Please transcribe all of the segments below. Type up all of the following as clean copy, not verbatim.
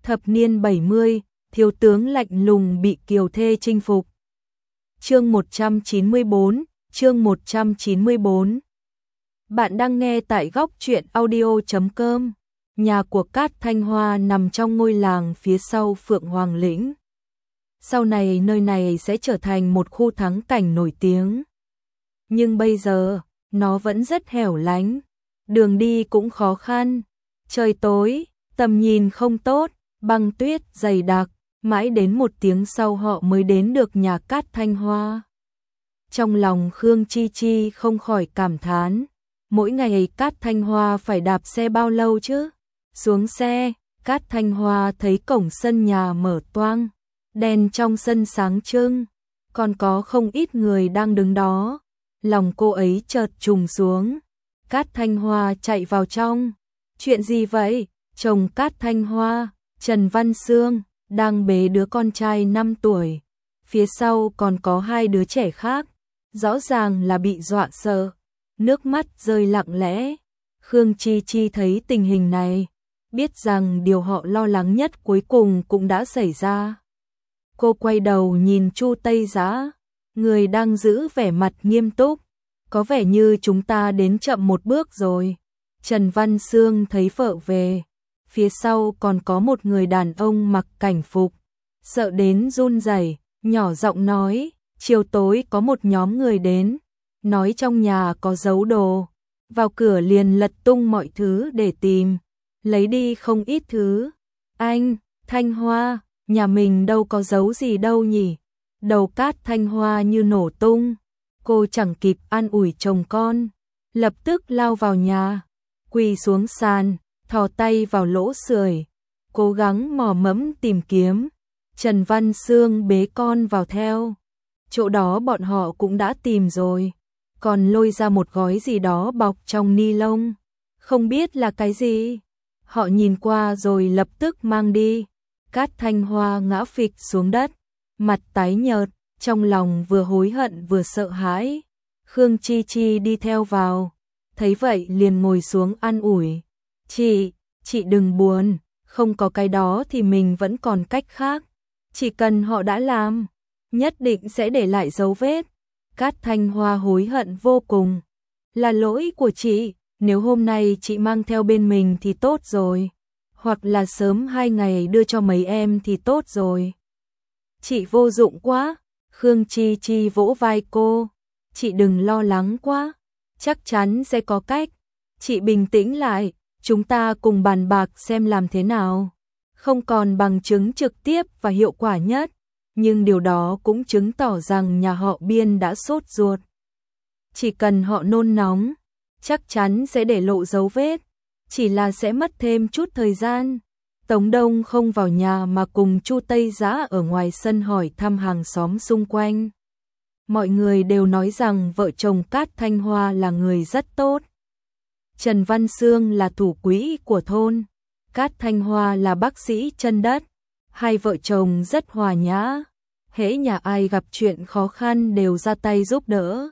Thập niên 70, thiếu tướng lạnh lùng bị kiều thê chinh phục. Chương 194, chương 194. Bạn đang nghe tại góc truyện audio.com. Nhà của Cát Thanh Hoa nằm trong ngôi làng phía sau Phượng Hoàng Lĩnh. Sau này nơi này sẽ trở thành một khu thắng cảnh nổi tiếng. Nhưng bây giờ, nó vẫn rất hẻo lánh. Đường đi cũng khó khăn. Trời tối, tầm nhìn không tốt, băng tuyết dày đặc. Mãi đến một tiếng sau họ mới đến được nhà Cát Thanh Hoa. Trong lòng Khương Chi Chi không khỏi cảm thán. Mỗi ngày Cát Thanh Hoa phải đạp xe bao lâu chứ? Xuống xe, Cát Thanh Hoa thấy cổng sân nhà mở toang. Đèn trong sân sáng trưng. Còn có không ít người đang đứng đó. Lòng cô ấy chợt trùng xuống. Cát Thanh Hoa chạy vào trong. Chuyện gì vậy? Chồng Cát Thanh Hoa, Trần Văn Sương, đang bế đứa con trai 5 tuổi. Phía sau còn có 2 đứa trẻ khác. Rõ ràng là bị dọa sợ. Nước mắt rơi lặng lẽ. Khương Chi Chi thấy tình hình này, biết rằng điều họ lo lắng nhất cuối cùng cũng đã xảy ra. Cô quay đầu nhìn Chu Tây Dã, người đang giữ vẻ mặt nghiêm túc. Có vẻ như chúng ta đến chậm một bước rồi. Trần Văn Sương thấy vợ về. Phía sau còn có một người đàn ông mặc cảnh phục. Sợ đến run rẩy, nhỏ giọng nói, chiều tối có một nhóm người đến. Nói trong nhà có giấu đồ. Vào cửa liền lật tung mọi thứ để tìm. Lấy đi không ít thứ. Anh, Thanh Hoa, nhà mình đâu có giấu gì đâu nhỉ. Đầu Cát Thanh Hoa như nổ tung. Cô chẳng kịp an ủi chồng con. Lập tức lao vào nhà. Quỳ xuống sàn, thò tay vào lỗ sưởi. Cố gắng mò mẫm tìm kiếm. Trần Văn Sương bế con vào theo. Chỗ đó bọn họ cũng đã tìm rồi. Còn lôi ra một gói gì đó bọc trong ni lông. Không biết là cái gì. Họ nhìn qua rồi lập tức mang đi. Cát Thanh Hoa ngã phịch xuống đất. Mặt tái nhợt, trong lòng vừa hối hận vừa sợ hãi. Khương Chi Chi đi theo vào. Thấy vậy liền ngồi xuống an ủi. Chị đừng buồn. Không có cái đó thì mình vẫn còn cách khác. Chỉ cần họ đã làm, nhất định sẽ để lại dấu vết. Cát Thanh Hoa hối hận vô cùng. Là lỗi của chị, nếu hôm nay chị mang theo bên mình thì tốt rồi. Hoặc là sớm 2 ngày đưa cho mấy em thì tốt rồi. Chị vô dụng quá. Khương Chi Chi vỗ vai cô. Chị đừng lo lắng quá. Chắc chắn sẽ có cách. Chị bình tĩnh lại. Chúng ta cùng bàn bạc xem làm thế nào. Không còn bằng chứng trực tiếp và hiệu quả nhất. Nhưng điều đó cũng chứng tỏ rằng nhà họ Biên đã sốt ruột. Chỉ cần họ nôn nóng, chắc chắn sẽ để lộ dấu vết. Chỉ là sẽ mất thêm chút thời gian. Tống Đông không vào nhà mà cùng Chu Tây Dã ở ngoài sân hỏi thăm hàng xóm xung quanh. Mọi người đều nói rằng vợ chồng Cát Thanh Hoa là người rất tốt. Trần Văn Sương là thủ quỹ của thôn. Cát Thanh Hoa là bác sĩ chân đất. Hai vợ chồng rất hòa nhã. Hễ nhà ai gặp chuyện khó khăn đều ra tay giúp đỡ.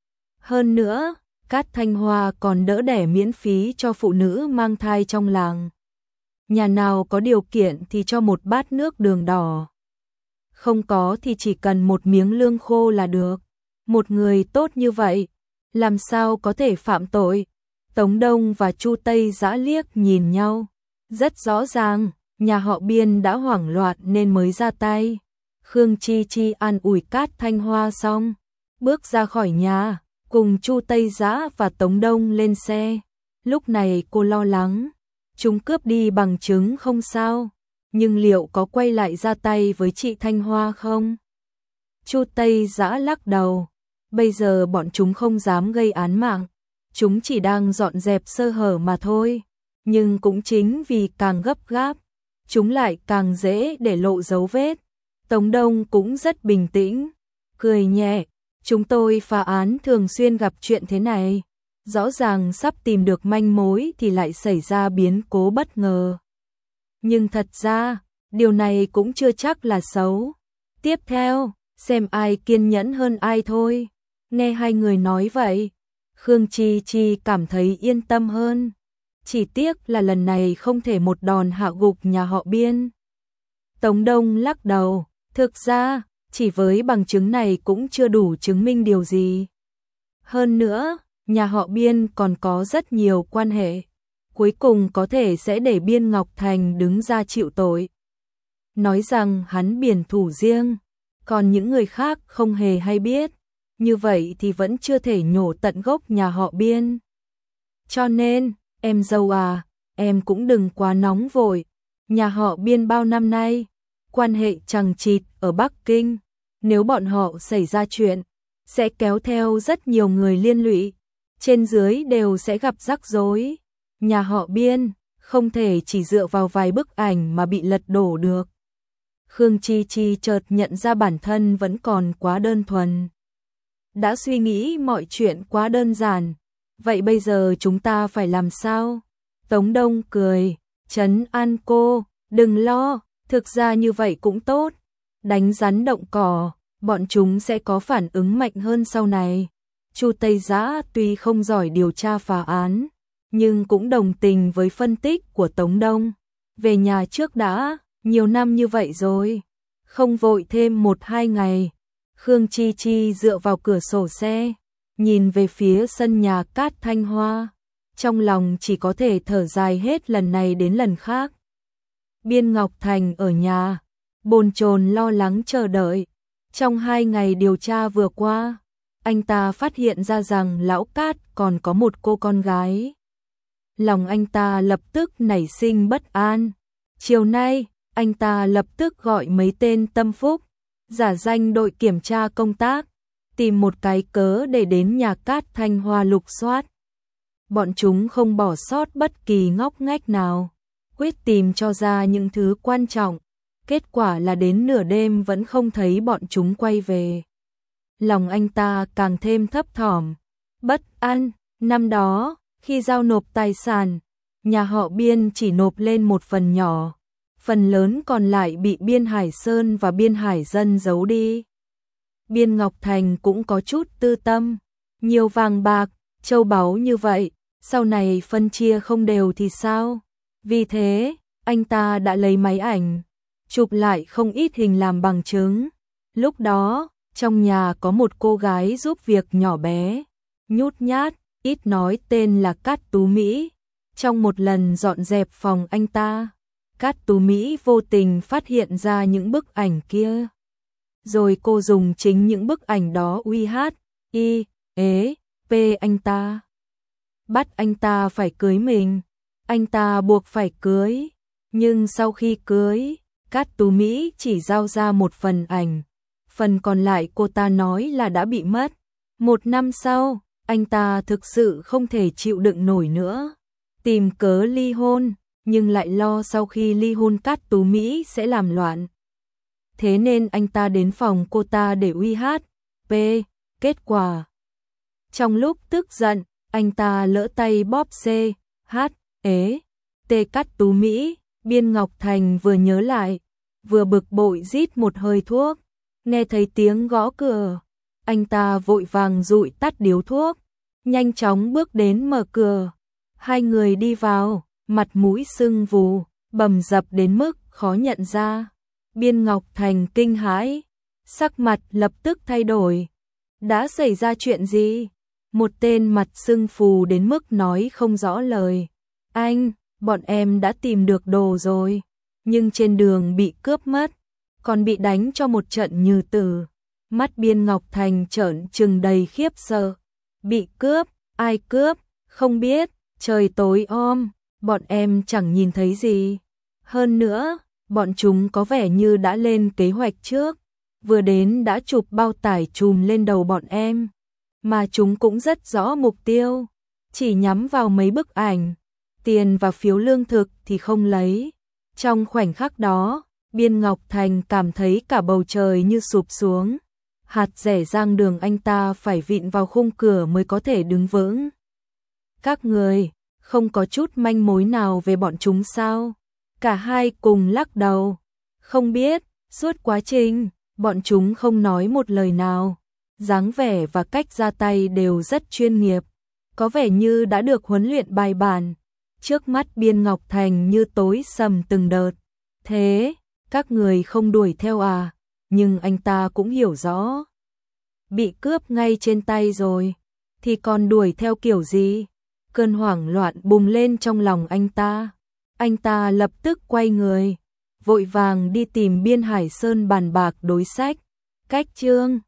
Hơn nữa, Cát Thanh Hoa còn đỡ đẻ miễn phí cho phụ nữ mang thai trong làng. Nhà nào có điều kiện thì cho một bát nước đường đỏ. Không có thì chỉ cần một miếng lương khô là được. Một người tốt như vậy, làm sao có thể phạm tội? Tống Đông và Chu Tây Dã liếc nhìn nhau. Rất rõ ràng, nhà họ Biên đã hoảng loạn nên mới ra tay. Khương Chi Chi an ủi Cát Thanh Hoa xong, bước ra khỏi nhà, cùng Chu Tây Dã và Tống Đông lên xe. Lúc này cô lo lắng, chúng cướp đi bằng chứng không sao, nhưng liệu có quay lại ra tay với chị Thanh Hoa không? Chu Tây Dã lắc đầu, bây giờ bọn chúng không dám gây án mạng, chúng chỉ đang dọn dẹp sơ hở mà thôi. Nhưng cũng chính vì càng gấp gáp, chúng lại càng dễ để lộ dấu vết. Tống Đông cũng rất bình tĩnh, cười nhẹ, chúng tôi phá án thường xuyên gặp chuyện thế này. Rõ ràng sắp tìm được manh mối thì lại xảy ra biến cố bất ngờ. Nhưng thật ra, điều này cũng chưa chắc là xấu. Tiếp theo, xem ai kiên nhẫn hơn ai thôi. Nghe hai người nói vậy, Khương Chi Chi cảm thấy yên tâm hơn. Chỉ tiếc là lần này không thể một đòn hạ gục nhà họ Biên. Tống Đông lắc đầu, thực ra, chỉ với bằng chứng này cũng chưa đủ chứng minh điều gì. Hơn nữa, nhà họ Biên còn có rất nhiều quan hệ, cuối cùng có thể sẽ để Biên Ngọc Thành đứng ra chịu tội. Nói rằng hắn biển thủ riêng, còn những người khác không hề hay biết, như vậy thì vẫn chưa thể nhổ tận gốc nhà họ Biên. Cho nên, em dâu à, em cũng đừng quá nóng vội, nhà họ Biên bao năm nay, quan hệ chằng chịt ở Bắc Kinh, nếu bọn họ xảy ra chuyện, sẽ kéo theo rất nhiều người liên lụy, trên dưới đều sẽ gặp rắc rối. Nhà họ Biên không thể chỉ dựa vào vài bức ảnh mà bị lật đổ được. Khương Chi Chi chợt nhận ra bản thân vẫn còn quá đơn thuần. Đã suy nghĩ mọi chuyện quá đơn giản, vậy bây giờ chúng ta phải làm sao? Tống Đông cười, trấn an cô, đừng lo, thực ra như vậy cũng tốt. Đánh rắn động cỏ, bọn chúng sẽ có phản ứng mạnh hơn sau này. Chu Tây Giã tuy không giỏi điều tra phá án, nhưng cũng đồng tình với phân tích của Tống Đông. Về nhà trước đã, nhiều năm như vậy rồi, không vội thêm 1-2 ngày. Khương Chi Chi dựa vào cửa sổ xe, nhìn về phía sân nhà cát Thanh Hoa, trong lòng chỉ có thể thở dài hết lần này đến lần khác. Biên Ngọc Thành ở nhà, bồn chồn lo lắng chờ đợi. Trong 2 ngày điều tra vừa qua, anh ta phát hiện ra rằng lão Cát còn có một cô con gái. Lòng anh ta lập tức nảy sinh bất an. Chiều nay, anh ta lập tức gọi mấy tên tâm phúc, giả danh đội kiểm tra công tác, tìm một cái cớ để đến nhà Cát Thanh Hoa lục soát. Bọn chúng không bỏ sót bất kỳ ngóc ngách nào, quyết tìm cho ra những thứ quan trọng. Kết quả là đến nửa đêm vẫn không thấy bọn chúng quay về. Lòng anh ta càng thêm thấp thỏm, bất an. Năm đó, khi giao nộp tài sản, nhà họ Biên chỉ nộp lên một phần nhỏ, phần lớn còn lại bị Biên Hải Sơn và Biên Hải Dân giấu đi. Biên Ngọc Thành cũng có chút tư tâm, nhiều vàng bạc, châu báu như vậy, sau này phân chia không đều thì sao? Vì thế, anh ta đã lấy máy ảnh, chụp lại không ít hình làm bằng chứng. Lúc đó, trong nhà có một cô gái giúp việc nhỏ bé, nhút nhát, ít nói tên là Cát Tú Mỹ. Trong một lần dọn dẹp phòng anh ta, Cát Tú Mỹ vô tình phát hiện ra những bức ảnh kia. Rồi cô dùng chính những bức ảnh đó p anh ta. Bắt anh ta phải cưới mình. Anh ta buộc phải cưới. Nhưng sau khi cưới, Cát Tú Mỹ chỉ giao ra một phần ảnh. Phần còn lại cô ta nói là đã bị mất. 1 năm sau, anh ta thực sự không thể chịu đựng nổi nữa. Tìm cớ ly hôn, nhưng lại lo sau khi ly hôn Cát Tú Mỹ sẽ làm loạn. Thế nên anh ta đến phòng cô ta để kết quả. Trong lúc tức giận, anh ta lỡ tay bóp Cát Tú Mỹ. Biên Ngọc Thành vừa nhớ lại, vừa bực bội rít một hơi thuốc. Nghe thấy tiếng gõ cửa, anh ta vội vàng dụi tắt điếu thuốc, nhanh chóng bước đến mở cửa. 2 người đi vào, mặt mũi sưng vù, bầm dập đến mức khó nhận ra. Biên Ngọc Thành kinh hãi, sắc mặt lập tức thay đổi. Đã xảy ra chuyện gì? Một tên mặt sưng phù đến mức nói không rõ lời. Anh, bọn em đã tìm được đồ rồi, nhưng trên đường bị cướp mất, còn bị đánh cho một trận như tử. Mắt Biên Ngọc Thành trợn trừng đầy khiếp sợ. Bị cướp? Ai cướp? Không biết, trời tối om, bọn em chẳng nhìn thấy gì. Hơn nữa, bọn chúng có vẻ như đã lên kế hoạch trước, vừa đến đã chụp bao tải chùm lên đầu bọn em, mà chúng cũng rất rõ mục tiêu, chỉ nhắm vào mấy bức ảnh, tiền và phiếu lương thực thì không lấy. Trong khoảnh khắc đó, Biên Ngọc Thành cảm thấy cả bầu trời như sụp xuống, hạt rẻ rang đường anh ta phải vịn vào khung cửa mới có thể đứng vững. Các người, không có chút manh mối nào về bọn chúng sao? Cả hai cùng lắc đầu. Không biết, suốt quá trình, bọn chúng không nói một lời nào. Dáng vẻ và cách ra tay đều rất chuyên nghiệp, có vẻ như đã được huấn luyện bài bản. Trước mắt Biên Ngọc Thành như tối sầm từng đợt. Thế, các người không đuổi theo à, nhưng anh ta cũng hiểu rõ. Bị cướp ngay trên tay rồi, thì còn đuổi theo kiểu gì? Cơn hoảng loạn bùng lên trong lòng anh ta. Anh ta lập tức quay người, vội vàng đi tìm Biên Hải Sơn bàn bạc đối sách. Cách chương